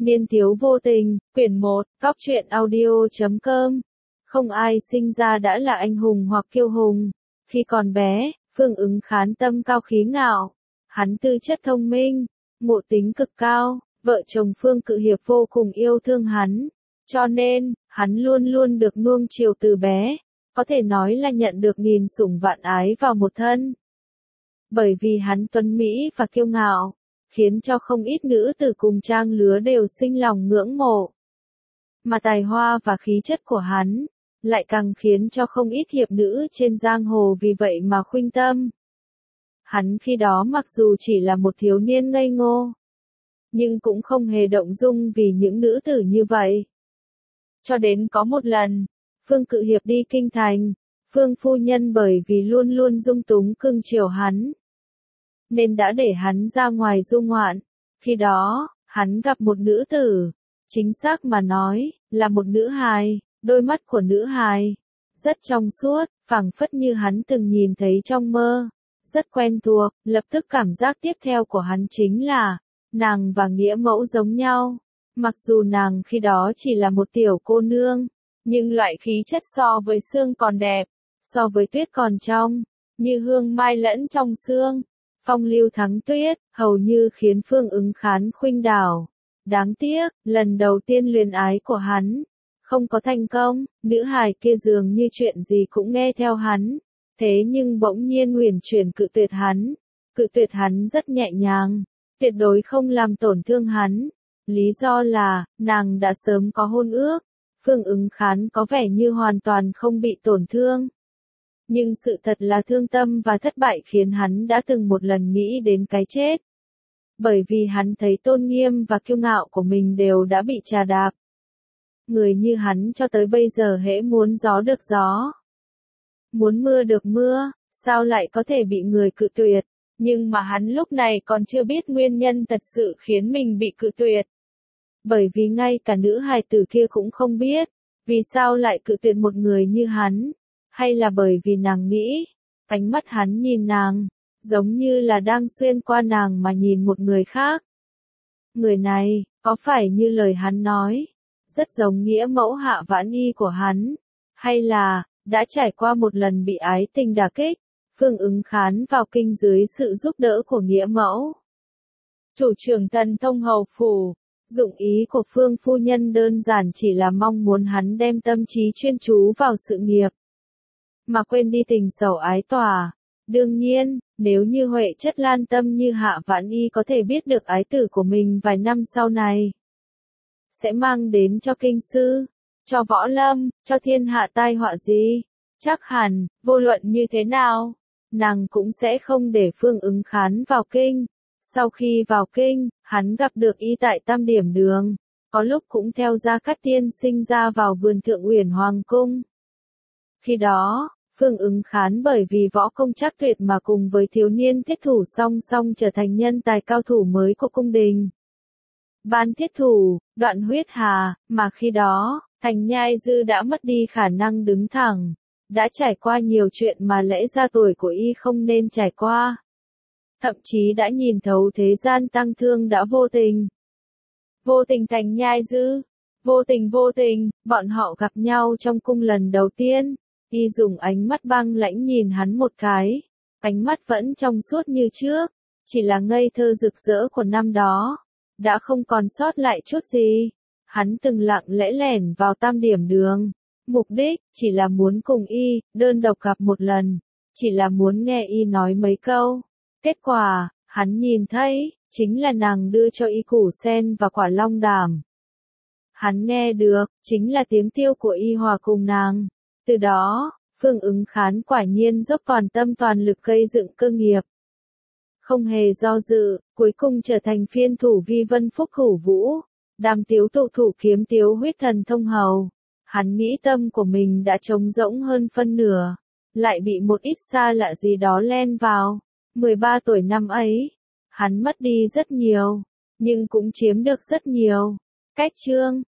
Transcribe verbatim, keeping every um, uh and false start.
Niên thiếu vô tình, quyển một, góc truyện audio chấm com. Không ai sinh ra đã là anh hùng hoặc kiêu hùng. Khi còn bé, Phương Ứng Khán tâm cao khí ngạo. Hắn tư chất thông minh, ngộ tính cực cao, vợ chồng Phương Cự Hiệp vô cùng yêu thương hắn. Cho nên, hắn luôn luôn được nuông chiều từ bé. Có thể nói là nhận được nghìn sủng vạn ái vào một thân. Bởi vì hắn tuấn mỹ và kiêu ngạo, khiến cho không ít nữ tử cùng trang lứa đều sinh lòng ngưỡng mộ. Mà tài hoa và khí chất của hắn, lại càng khiến cho không ít hiệp nữ trên giang hồ vì vậy mà khuynh tâm. Hắn khi đó mặc dù chỉ là một thiếu niên ngây ngô, nhưng cũng không hề động dung vì những nữ tử như vậy. Cho đến có một lần, Phương Cự Hiệp đi kinh thành, Phương phu nhân bởi vì luôn luôn dung túng cưng chiều hắn, nên đã để hắn ra ngoài du ngoạn. Khi đó, hắn gặp một nữ tử, chính xác mà nói, là một nữ hài, đôi mắt của nữ hài rất trong suốt, phảng phất như hắn từng nhìn thấy trong mơ, rất quen thuộc. Lập tức cảm giác tiếp theo của hắn chính là, nàng và nghĩa mẫu giống nhau. Mặc dù nàng khi đó chỉ là một tiểu cô nương, nhưng loại khí chất so với xương còn đẹp, so với tuyết còn trong, như hương mai lẫn trong xương. Phong lưu thắng tuyết, hầu như khiến Phương Ứng Khán khuynh đảo. Đáng tiếc, lần đầu tiên luyến ái của hắn, không có thành công, nữ hài kia dường như chuyện gì cũng nghe theo hắn. Thế nhưng bỗng nhiên huyền chuyển cự tuyệt hắn. Cự tuyệt hắn rất nhẹ nhàng, tuyệt đối không làm tổn thương hắn. Lý do là, nàng đã sớm có hôn ước. Phương Ứng Khán có vẻ như hoàn toàn không bị tổn thương. Nhưng sự thật là thương tâm và thất bại khiến hắn đã từng một lần nghĩ đến cái chết. Bởi vì hắn thấy tôn nghiêm và kiêu ngạo của mình đều đã bị chà đạp. Người như hắn cho tới bây giờ hễ muốn gió được gió, muốn mưa được mưa, sao lại có thể bị người cự tuyệt. Nhưng mà hắn lúc này còn chưa biết nguyên nhân thật sự khiến mình bị cự tuyệt. Bởi vì ngay cả nữ hài tử kia cũng không biết, vì sao lại cự tuyệt một người như hắn. Hay là bởi vì nàng nghĩ, ánh mắt hắn nhìn nàng, giống như là đang xuyên qua nàng mà nhìn một người khác. Người này, có phải như lời hắn nói, rất giống nghĩa mẫu Hạ Vãn Y của hắn, hay là, đã trải qua một lần bị ái tình đả kích, Phương Ứng Khán vào kinh dưới sự giúp đỡ của nghĩa mẫu. Chủ trưởng Thần Thông Hầu Phủ, dụng ý của Phương phu nhân đơn giản chỉ là mong muốn hắn đem tâm trí chuyên chú vào sự nghiệp, mà quên đi tình sầu ái tỏa. Đương nhiên, nếu như Huệ chất lan tâm như Hạ Vãn Y có thể biết được ái tử của mình vài năm sau này, sẽ mang đến cho kinh sư, cho võ lâm, cho thiên hạ tai họa gì, chắc hẳn, vô luận như thế nào, nàng cũng sẽ không để Phương Ứng Khán vào kinh. Sau khi vào kinh, hắn gặp được y tại Tam Điểm Đường, có lúc cũng theo Gia Cát tiên sinh ra vào vườn Thượng Uyển Hoàng cung. Khi đó, Phương Ứng Khán bởi vì võ công chắc tuyệt mà cùng với thiếu niên thiết thủ song song trở thành nhân tài cao thủ mới của cung đình. Ban thiết thủ, Đoạn Huyết Hà, mà khi đó, Thành Nhai Dư đã mất đi khả năng đứng thẳng, đã trải qua nhiều chuyện mà lẽ ra tuổi của y không nên trải qua. Thậm chí đã nhìn thấu thế gian tăng thương đã vô tình. Vô tình Thành Nhai Dư, vô tình vô tình, bọn họ gặp nhau trong cung lần đầu tiên. Y dùng ánh mắt băng lãnh nhìn hắn một cái, ánh mắt vẫn trong suốt như trước, chỉ là ngây thơ rực rỡ của năm đó, đã không còn sót lại chút gì. Hắn từng lặng lẽ lẻn vào Tam Điểm Đường, mục đích chỉ là muốn cùng y đơn độc gặp một lần, chỉ là muốn nghe y nói mấy câu. Kết quả, hắn nhìn thấy, chính là nàng đưa cho y củ sen và quả long đàm. Hắn nghe được, chính là tiếng tiêu của y hòa cùng nàng. Từ đó, Phương Ứng Khán quả nhiên dốc toàn tâm toàn lực gây dựng cơ nghiệp. Không hề do dự, cuối cùng trở thành phiên thủ vi vân phúc hữu vũ, đàm tiếu tụ thủ kiếm tiếu huyết thần thông hầu. Hắn nghĩ tâm của mình đã trống rỗng hơn phân nửa, lại bị một ít xa lạ gì đó len vào. mười ba tuổi năm ấy, hắn mất đi rất nhiều, nhưng cũng chiếm được rất nhiều. Cách chương